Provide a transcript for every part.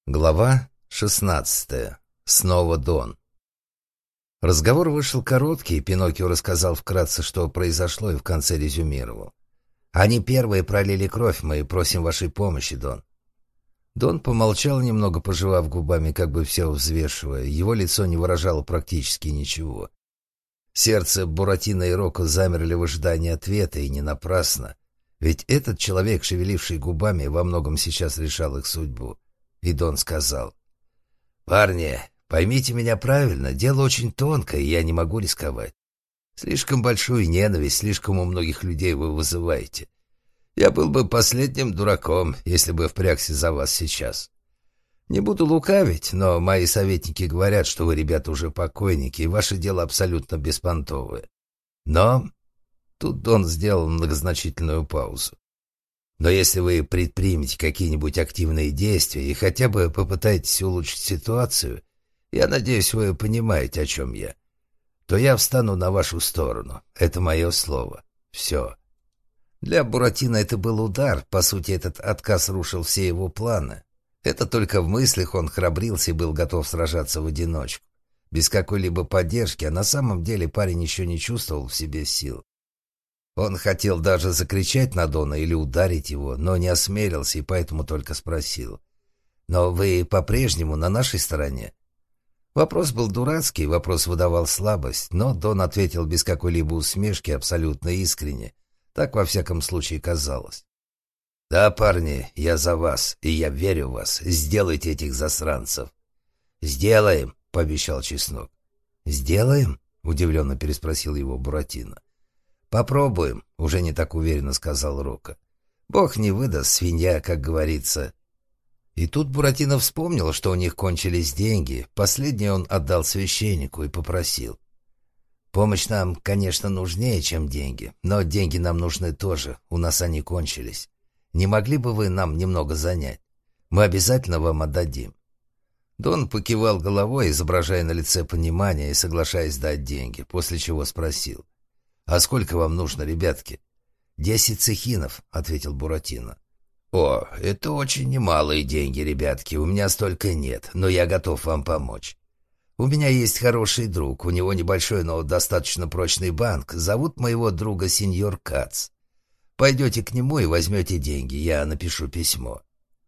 Глава 16. Снова Дон. Разговор вышел короткий, Пиноккио рассказал вкратце, что произошло, и в конце резюмировал. «Они первые пролили кровь, мы просим вашей помощи, Дон». Дон помолчал немного, пожевав губами, как бы все взвешивая. Его лицо не выражало практически ничего. Сердце Буратино и Рокко замерли в ожидании ответа, и не напрасно. Ведь этот человек, шевеливший губами, во многом сейчас решал их судьбу. И Дон сказал: «Парни, поймите меня правильно, дело очень тонкое, и я не могу рисковать. Слишком большую ненависть, слишком у многих людей вы вызываете. Я был бы последним дураком, если бы впрягся за вас сейчас. Не буду лукавить, но мои советники говорят, что вы, ребята, уже покойники, и ваше дело абсолютно беспонтовое. Но...» Тут Дон сделал многозначительную паузу. «Но если вы предпримете какие-нибудь активные действия и хотя бы попытаетесь улучшить ситуацию, я надеюсь, вы понимаете, о чем я, то я встану на вашу сторону. Это мое слово. Все». Для Буратино это был удар. По сути, этот отказ рушил все его планы. Это только в мыслях он храбрился и был готов сражаться в одиночку, без какой-либо поддержки, а на самом деле парень еще не чувствовал в себе сил. Он хотел даже закричать на Дона или ударить его, но не осмелился и поэтому только спросил: «Но вы по-прежнему на нашей стороне?» Вопрос был дурацкий, вопрос выдавал слабость, но Дон ответил без какой-либо усмешки, абсолютно искренне. Так, во всяком случае, казалось. «Да, парни, я за вас, и я верю в вас. Сделайте этих засранцев». «Сделаем», — пообещал Чеснок. «Сделаем?» — удивленно переспросил его Буратино. «Попробуем», — уже не так уверенно сказал Рокко. «Бог не выдаст, свинья, как говорится». И тут Буратино вспомнил, что у них кончились деньги. Последние он отдал священнику и попросил: «Помощь нам, конечно, нужнее, чем деньги, но деньги нам нужны тоже, у нас они кончились. Не могли бы вы нам немного занять? Мы обязательно вам отдадим». Дон покивал головой, изображая на лице понимание и соглашаясь дать деньги, после чего спросил: «А сколько вам нужно, ребятки?» 10 цехинов», — ответил Буратино. «О, это очень немалые деньги, ребятки, у меня столько нет, но я готов вам помочь. У меня есть хороший друг, у него небольшой, но достаточно прочный банк, зовут моего друга сеньор Кац. Пойдете к нему и возьмете деньги, я напишу письмо».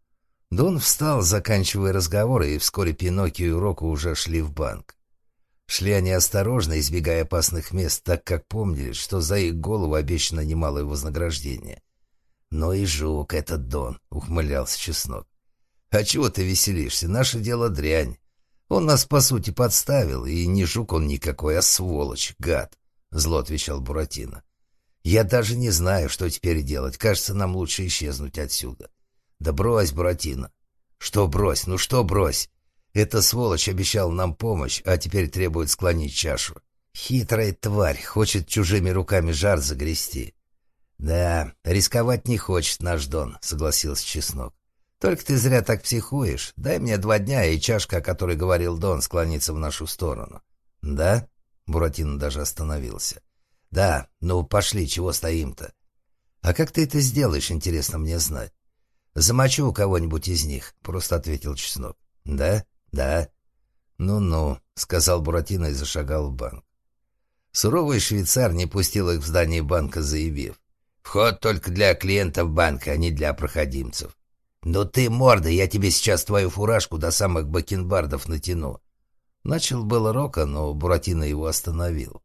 Дон встал, заканчивая разговор, и вскоре Пиноккио и Рокко уже шли в банк. Шли они осторожно, избегая опасных мест, так как помнили, что за их голову обещано немалое вознаграждение. «Ну и жук этот Дон», — ухмылялся Чеснок. «А чего ты веселишься? Наше дело дрянь. Он нас, по сути, подставил, и не жук он никакой, а сволочь, гад», — зло отвечал Буратино. «Я даже не знаю, что теперь делать. Кажется, нам лучше исчезнуть отсюда». «Да брось, Буратино». «Что брось? Ну что брось? Эта сволочь обещал нам помощь, а теперь требует склонить чашу. Хитрая тварь, хочет чужими руками жар загрести». «Да, рисковать не хочет наш Дон», — согласился Чеснок. «Только ты зря так психуешь. Дай мне 2 дня, и чашка, о которой говорил Дон, склонится в нашу сторону». «Да?» — Буратино даже остановился. «Да, ну пошли, чего стоим-то?» «А как ты это сделаешь, интересно мне знать?» «Замочу у кого-нибудь из них», — просто ответил Чеснок. «Да? Да». «Ну-ну», — сказал Буратино и зашагал в банк. Суровый швейцар не пустил их в здание банка, заявив: «Вход только для клиентов банка, а не для проходимцев». «Ну ты, морда, я тебе сейчас твою фуражку до самых бакенбардов натяну». Начал было Рокко, но Буратино его остановил.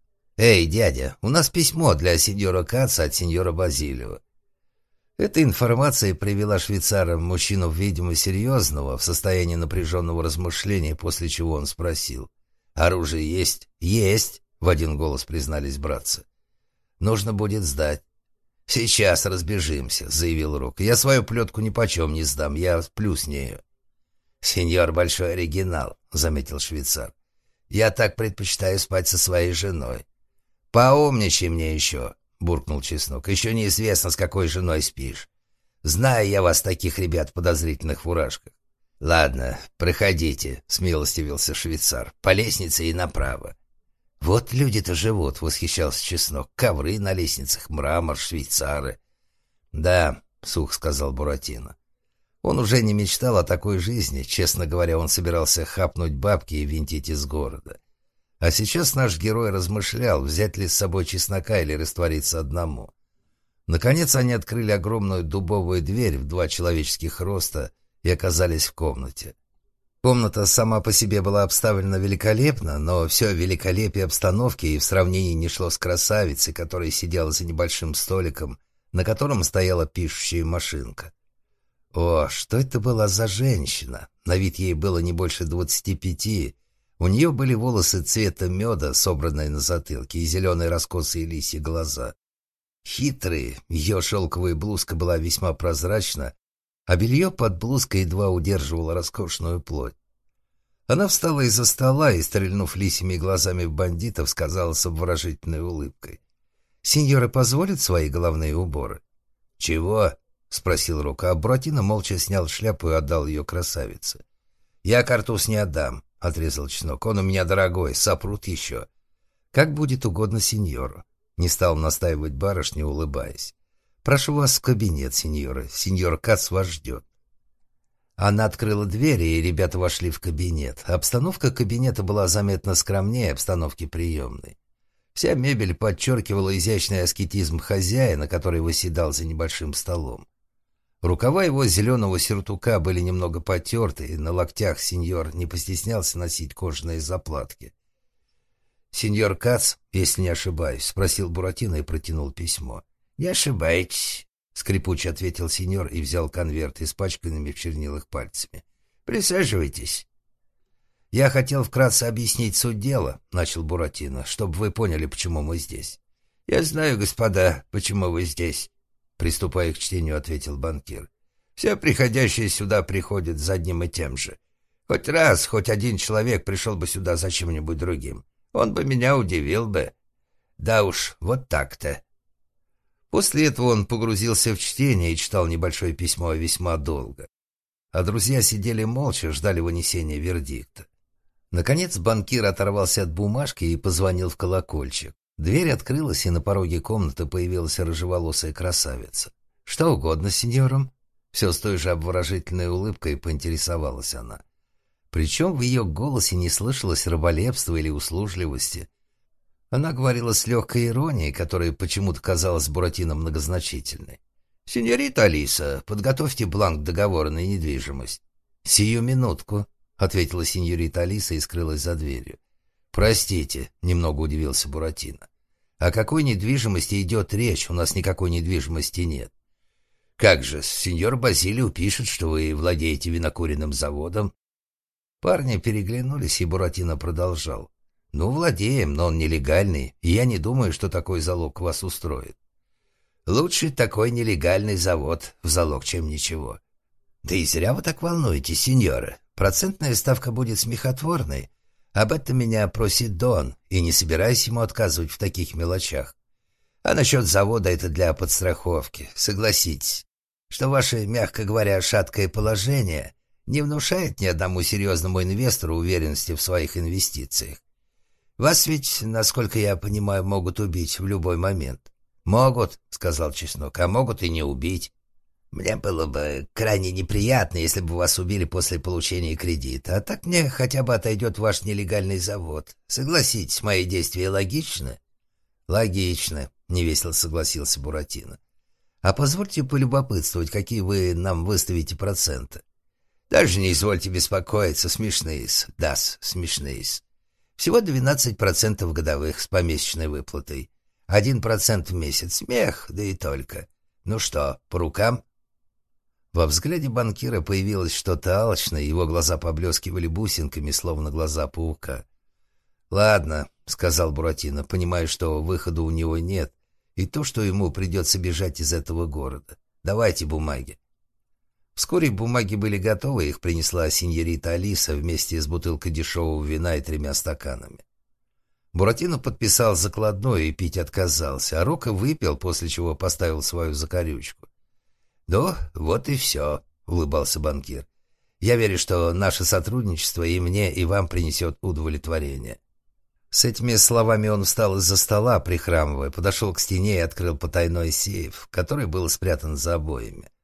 «Эй, дядя, у нас письмо для сеньора Каца от сеньора Базилио». Эта информация привела швейцара, мужчину, видимо, серьезного, в состоянии напряженного размышления, после чего он спросил: «Оружие есть?» «Есть», — в один голос признались братцы. «Нужно будет сдать». «Сейчас разбежимся», — заявил Рокко. «Я свою плетку нипочем не сдам, я сплю с нею». «Сеньор большой оригинал», — заметил швейцар. «Я так предпочитаю спать со своей женой». «Поумничай мне еще», — буркнул Чеснок. «Еще неизвестно, с какой женой спишь. Знаю я вас, таких ребят в подозрительных фуражках». «Ладно, проходите», — смилостивился швейцар. «По лестнице и направо». «Вот люди-то живут», — восхищался Чеснок. «Ковры на лестницах, мрамор, швейцары». «Да», — сухо сказал Буратино. Он уже не мечтал о такой жизни. Честно говоря, он собирался хапнуть бабки и винтить из города. А сейчас наш герой размышлял, взять ли с собой чеснока или раствориться одному. Наконец они открыли огромную дубовую дверь в 2 человеческих роста и оказались в комнате. Комната сама по себе была обставлена великолепно, но все великолепие обстановки и в сравнении не шло с красавицей, которая сидела за небольшим столиком, на котором стояла пишущая машинка. О, что это была за женщина? На вид ей было не больше 25. У нее были волосы цвета меда, собранные на затылке, и зеленые раскосые лисьи глаза. Хитрые, ее шелковая блузка была весьма прозрачна, а белье под блузкой едва удерживало роскошную плоть. Она встала из-за стола и, стрельнув лисьими глазами в бандитов, сказала с обворожительной улыбкой: «Сеньоры позволят свои головные уборы?» «Чего?» — спросил Рука, а Буратино молча снял шляпу и отдал ее красавице. «Я картуз не отдам», — отрезал Чеснок. «Он у меня дорогой, сопрут еще». «Как будет угодно сеньору», — не стал настаивать барышня, улыбаясь. «Прошу вас в кабинет, сеньоры. Сеньор Кац вас ждет». Она открыла дверь, и ребята вошли в кабинет. Обстановка кабинета была заметно скромнее обстановки приемной. Вся мебель подчеркивала изящный аскетизм хозяина, который восседал за небольшим столом. Рукава его зеленого сюртука были немного потерты, и на локтях сеньор не постеснялся носить кожаные заплатки. «Сеньор Кац, если не ошибаюсь», — спросил Буратино и протянул письмо. «Не ошибаетесь», — скрипуче ответил сеньор и взял конверт испачканными в чернилах пальцами. «Присаживайтесь». «Я хотел вкратце объяснить суть дела», — начал Буратино, «чтобы вы поняли, почему мы здесь». «Я знаю, господа, почему вы здесь», — приступая к чтению, ответил банкир. «Все приходящие сюда приходят за одним и тем же. Хоть один человек пришел бы сюда за чем-нибудь другим. Он бы меня удивил бы. Да уж, вот так-то». После этого он погрузился в чтение и читал небольшое письмо весьма долго. А друзья сидели молча, ждали вынесения вердикта. Наконец банкир оторвался от бумажки и позвонил в колокольчик. Дверь открылась, и на пороге комнаты появилась рыжеволосая красавица. «Что угодно, сеньорам?» Все с той же обворожительной улыбкой поинтересовалась она. Причем в ее голосе не слышалось раболепства или услужливости. Она говорила с легкой иронией, которая почему-то казалась Буратино многозначительной. «Сеньорита Алиса, подготовьте бланк договора на недвижимость». «Сию минутку», — ответила сеньорита Алиса и скрылась за дверью. «Простите», — немного удивился Буратино. «О какой недвижимости идет речь? У нас никакой недвижимости нет». «Как же, сеньор Базилио пишет, что вы владеете винокуренным заводом». Парни переглянулись, и Буратино продолжал. «Ну, владеем, но он нелегальный, и я не думаю, что такой залог вас устроит». «Лучше такой нелегальный завод в залог, чем ничего». «Да и зря вы так волнуетесь, сеньора. Процентная ставка будет смехотворной. Об этом меня просит Дон, и не собираюсь ему отказывать в таких мелочах. А насчет завода это для подстраховки. Согласитесь, что ваше, мягко говоря, шаткое положение не внушает ни одному серьезному инвестору уверенности в своих инвестициях. Вас ведь, насколько я понимаю, могут убить в любой момент». «Могут», — сказал Чеснок, — «а могут и не убить. Мне было бы крайне неприятно, если бы вас убили после получения кредита, а так мне хотя бы отойдет ваш нелегальный завод. Согласитесь, мои действия логичны?» «Логично», — невесело согласился Буратино. «А позвольте полюбопытствовать, какие вы нам выставите проценты». «Даже не извольте беспокоиться, смешные-с, да-с, смешные-с. Всего 12% годовых с помесячной выплатой. 1% в месяц. Смех, да и только. Ну что, по рукам?» Во взгляде банкира появилось что-то алчное, его глаза поблескивали бусинками, словно глаза паука. «Ладно», — сказал Буратино, понимая, что выхода у него нет, и то, что ему придется бежать из этого города. «Давайте бумаги». Вскоре бумаги были готовы, их принесла сеньорита Алиса вместе с бутылкой дешевого вина и 3 стаканами. Буратино подписал закладное и пить отказался, а Рока выпил, после чего поставил свою закорючку. «Ну, вот и все», — улыбался банкир. «Я верю, что наше сотрудничество и мне, и вам принесет удовлетворение». С этими словами он встал из-за стола, прихрамывая, подошел к стене и открыл потайной сейф, который был спрятан за обоями.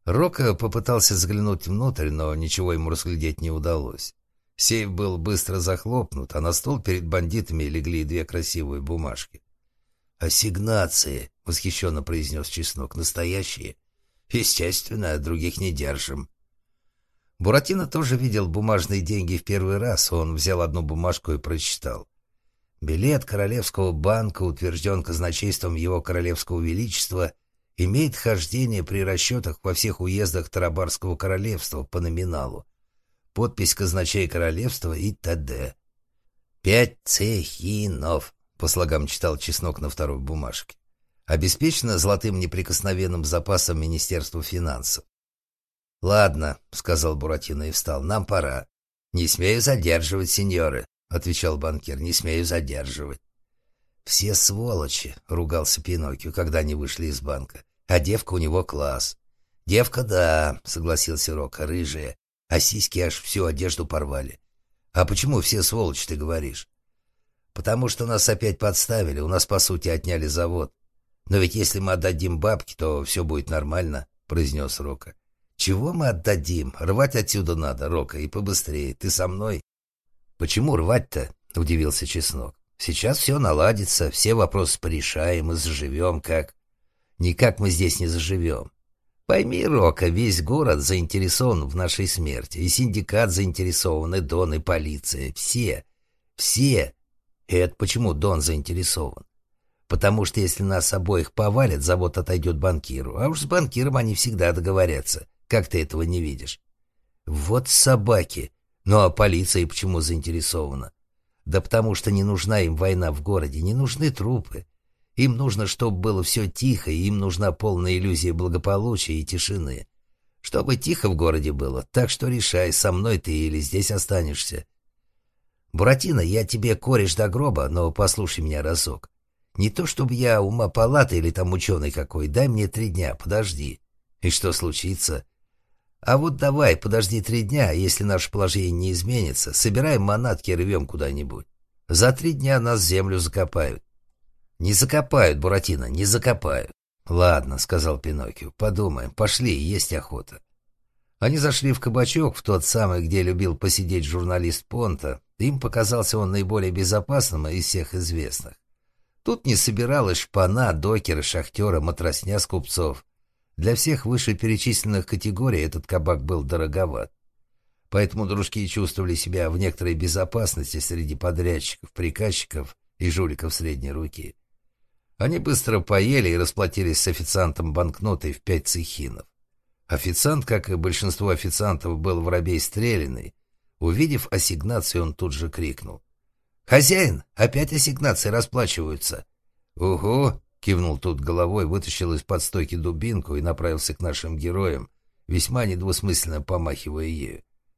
Рока попытался заглянуть внутрь, но ничего ему разглядеть не удалось. Сейф был быстро захлопнут, а на стол перед бандитами легли две красивые бумажки. «Ассигнации», — восхищенно произнес Чеснок, — «настоящие. Естественно, других не держим». Буратино тоже видел бумажные деньги в первый раз. Он взял одну бумажку и прочитал. «Билет Королевского банка утвержден казначейством Его Королевского Величества, имеет хождение при расчетах во всех уездах Тарабарского королевства по номиналу. Подпись казначея королевства и т.д. 5 цехинов», по слогам читал Чеснок на второй бумажке. «Обеспечено золотым неприкосновенным запасом Министерства финансов». «Ладно», — сказал Буратино и встал, — «нам пора». «Не смею задерживать, сеньоры», — отвечал банкир, — «не смею задерживать». «Все сволочи», — ругался Пиноккио, когда они вышли из банка. «А девка у него класс». «Девка, да», — согласился Рока, — «рыжая, а сиськи аж всю одежду порвали». «А почему все сволочи, ты говоришь?» «Потому что нас опять подставили, у нас, по сути, отняли завод. Но ведь если мы отдадим бабки, то все будет нормально», — произнес Рока. «Чего мы отдадим? Рвать отсюда надо, Рока, и побыстрее. Ты со мной?» «Почему рвать-то?» — удивился Чеснок. «Сейчас все наладится, все вопросы порешаем и заживем как...» «Никак мы здесь не заживем. Пойми, Рока, весь город заинтересован в нашей смерти, и синдикат заинтересован, и Дон, и полиция. Все. И это почему Дон заинтересован? Потому что если нас обоих повалят, завод отойдет банкиру, а уж с банкиром они всегда договорятся. Как ты этого не видишь?» «Вот собаки! Ну а полиция почему заинтересована?» «Да потому что не нужна им война в городе, не нужны трупы. Им нужно, чтобы было все тихо, и им нужна полная иллюзия благополучия и тишины. Чтобы тихо в городе было, так что решай, со мной ты или здесь останешься. Буратино, я тебе кореш до гроба, но послушай меня разок. Не то чтобы я ума палата или там ученый какой, дай мне 3 дня, подожди. И что случится? А вот давай, подожди 3 дня, если наше положение не изменится, собираем манатки и рвем куда-нибудь. За 3 дня нас в землю закопают». «Не закопают, Буратино, не закопают». «Ладно», — сказал Пиноккио, — «подумаем, пошли, есть охота». Они зашли в кабачок, в тот самый, где любил посидеть журналист Понта. Им показался он наиболее безопасным из всех известных. Тут не собиралась шпана, докеры, шахтеры, матросня с купцов. Для всех вышеперечисленных категорий этот кабак был дороговат. Поэтому дружки чувствовали себя в некоторой безопасности среди подрядчиков, приказчиков и жуликов средней руки. Они быстро поели и расплатились с официантом банкнотой в 5 цехинов. Официант, как и большинство официантов, был воробей стреляный. Увидев ассигнацию, он тут же крикнул: «Хозяин, опять ассигнации расплачиваются!» «Угу!» — кивнул тут головой, вытащил из-под стойки дубинку и направился к нашим героям, весьма недвусмысленно помахивая ею.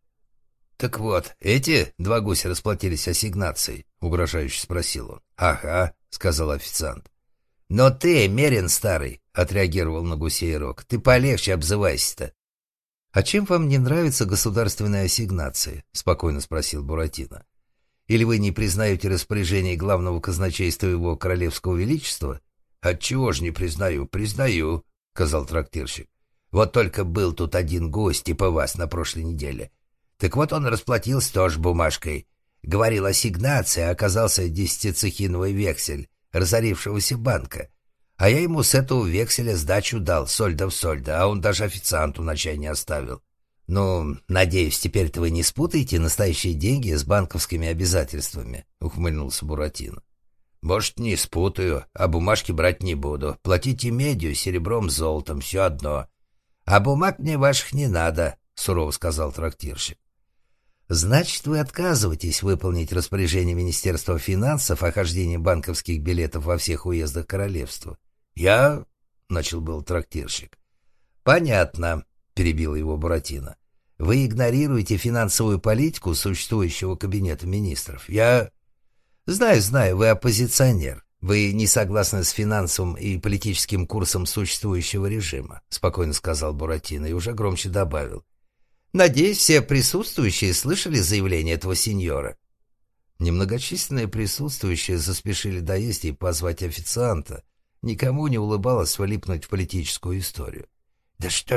«Так вот, эти 2 гуся расплатились ассигнацией?» — угрожающе спросил он. «Ага», — сказал официант. «Но ты, Мерин старый», — отреагировал на гусей Рок, — «ты полегче обзывайся-то». «А чем вам не нравятся государственные ассигнации?» — спокойно спросил Буратино. «Или вы не признаете распоряжение главного казначейства Его Королевского Величества?» «Отчего ж не признаю?» «Признаю», — сказал трактирщик. «Вот только был тут один гость, типа вас, на прошлой неделе. Так вот он расплатился тоже бумажкой. Говорил ассигнация, а оказался 10-цехиновый вексель разорившегося банка. А я ему с этого векселя сдачу дал, сольда в сольда, а он даже официанту на чай не оставил. Ну, надеюсь, теперь-то вы не спутаете настоящие деньги с банковскими обязательствами», — ухмыльнулся Буратино. «Может, не спутаю, а бумажки брать не буду. Платите медью, серебром, золотом, все одно. А бумаг мне ваших не надо», — сурово сказал трактирщик. «Значит, вы отказываетесь выполнить распоряжение Министерства финансов о хождении банковских билетов во всех уездах королевства?» «Я...» — начал был трактирщик. «Понятно», — перебил его Буратино. «Вы игнорируете финансовую политику существующего кабинета министров. Я...» «Знаю, вы оппозиционер. Вы не согласны с финансовым и политическим курсом существующего режима», — спокойно сказал Буратино и уже громче добавил. «Надеюсь, все присутствующие слышали заявление этого сеньора». Немногочисленные присутствующие заспешили доесть и позвать официанта. Никому не улыбалось влипнуть в политическую историю. «Да что же вы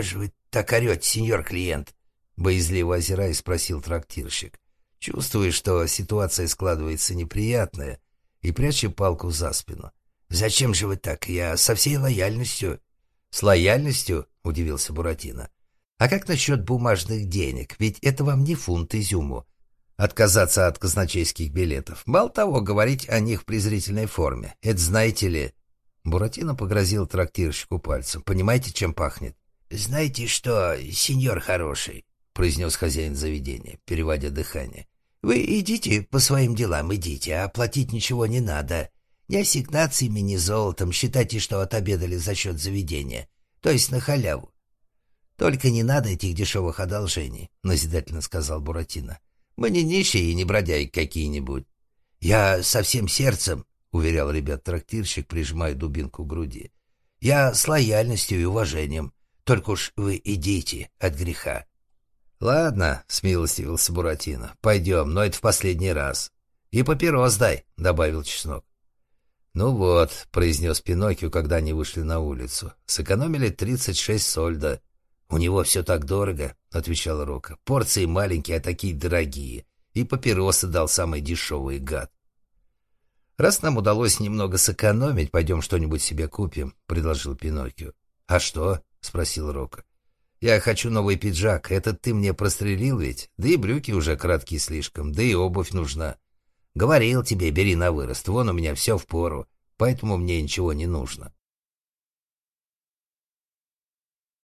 так орете, сеньор клиент?» Боязливо озираясь, спросил трактирщик. Чувствуя, что ситуация складывается неприятная, и пряча палку за спину. «Зачем же вы так? Я со всей лояльностью». «С лояльностью?» — удивился Буратино. «А как насчет бумажных денег? Ведь это вам не фунт изюму. Отказаться от казначейских билетов. Мало того, говорить о них в презрительной форме. Это знаете ли...» Буратино погрозил трактирщику пальцем. «Понимаете, чем пахнет?» «Знаете что, сеньор хороший», — произнес хозяин заведения, переводя дыхание. «Вы идите по своим делам, идите, а платить ничего не надо. Ни ассигнациями, ни золотом. Считайте, что отобедали за счет заведения, то есть на халяву. Только не надо этих дешевых одолжений», — назидательно сказал Буратино. «Мы не нищие и не бродяги какие-нибудь». «Я со всем сердцем», — уверял ребят трактирщик, прижимая дубинку к груди. «Я с лояльностью и уважением. Только уж вы идите от греха». «Ладно», — смилостивился Буратино, — «пойдем, но это в последний раз. И папирос дай», — добавил Чеснок. «Ну вот», — произнес Пиноккио, когда они вышли на улицу, — «сэкономили 36 сольдо». «У него все так дорого», — отвечал Рока. «Порции маленькие, а такие дорогие. И папиросы дал самый дешевый, гад». «Раз нам удалось немного сэкономить, пойдем что-нибудь себе купим», — предложил Пиноккио. «А что?» — спросил Рока. «Я хочу новый пиджак. Этот ты мне прострелил ведь? Да и брюки уже краткие слишком, да и обувь нужна. Говорил тебе, бери на вырост. Вон у меня все впору, поэтому мне ничего не нужно».